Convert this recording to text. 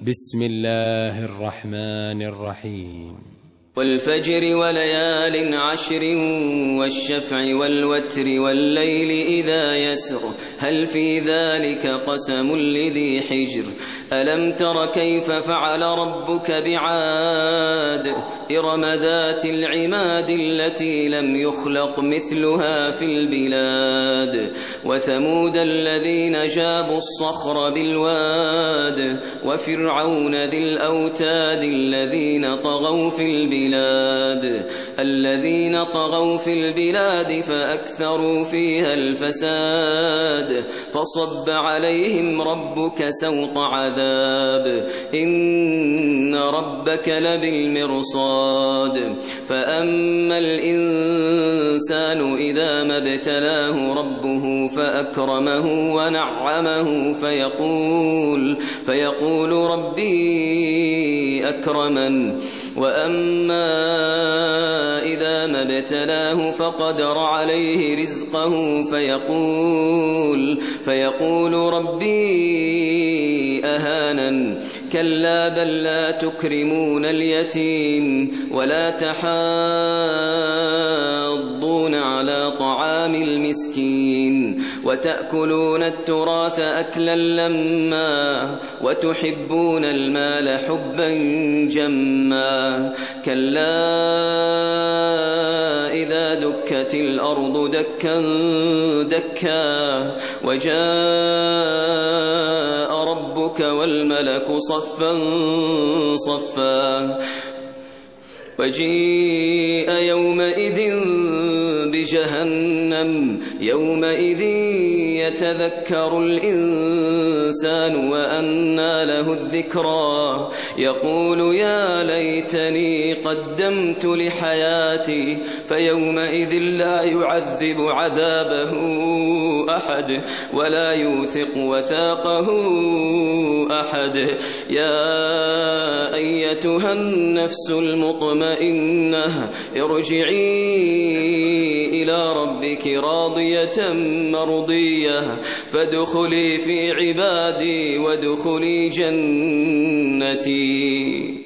بسم الله الرحمن الرحيم والفجر وليال عشر والشفع والوتر والليل إذا يسر هل في ذلك قسم لذي حجر ألم تر كيف فعل ربك بعاد إرم ذات العماد التي لم يخلق مثلها في البلاد وثمود الذين جابوا الصخر بالواد وفرعون ذي الأوتاد الذين طغوا في البلاد فأكثروا فيها الفساد فصب عليهم ربك سوط عذاب إن ربك لبالمرصاد فأما الإنسان إذا ما ابتلاه ربه فأكرمه ونعمه فيقول ربي أكرمن وأما إذا ما ابتلاه فقدر عليه رزقه فيقول ربي أهانن كلا بل لا تكرمون اليتيم ولا تحاضون على طعام المسكين وتأكلون التراث أكلا لما وتحبون المال حبا جما كلا إذا دكت الأرض دكا دكا وجاء ربك والملك صفا صفا وجيء يومئذ بجهنم يومئذ يتذكر الإنسان وأنى له الذكرى يقول يا ليتني قدمت لحياتي فيومئذ لا يعذب عذابه أحد ولا يوثق وثاقه أحد يا أيتها النفس المطمئنة ارجعي إلى ربك راضية مرضية فادخلي في عبادي وادخلي جنتي.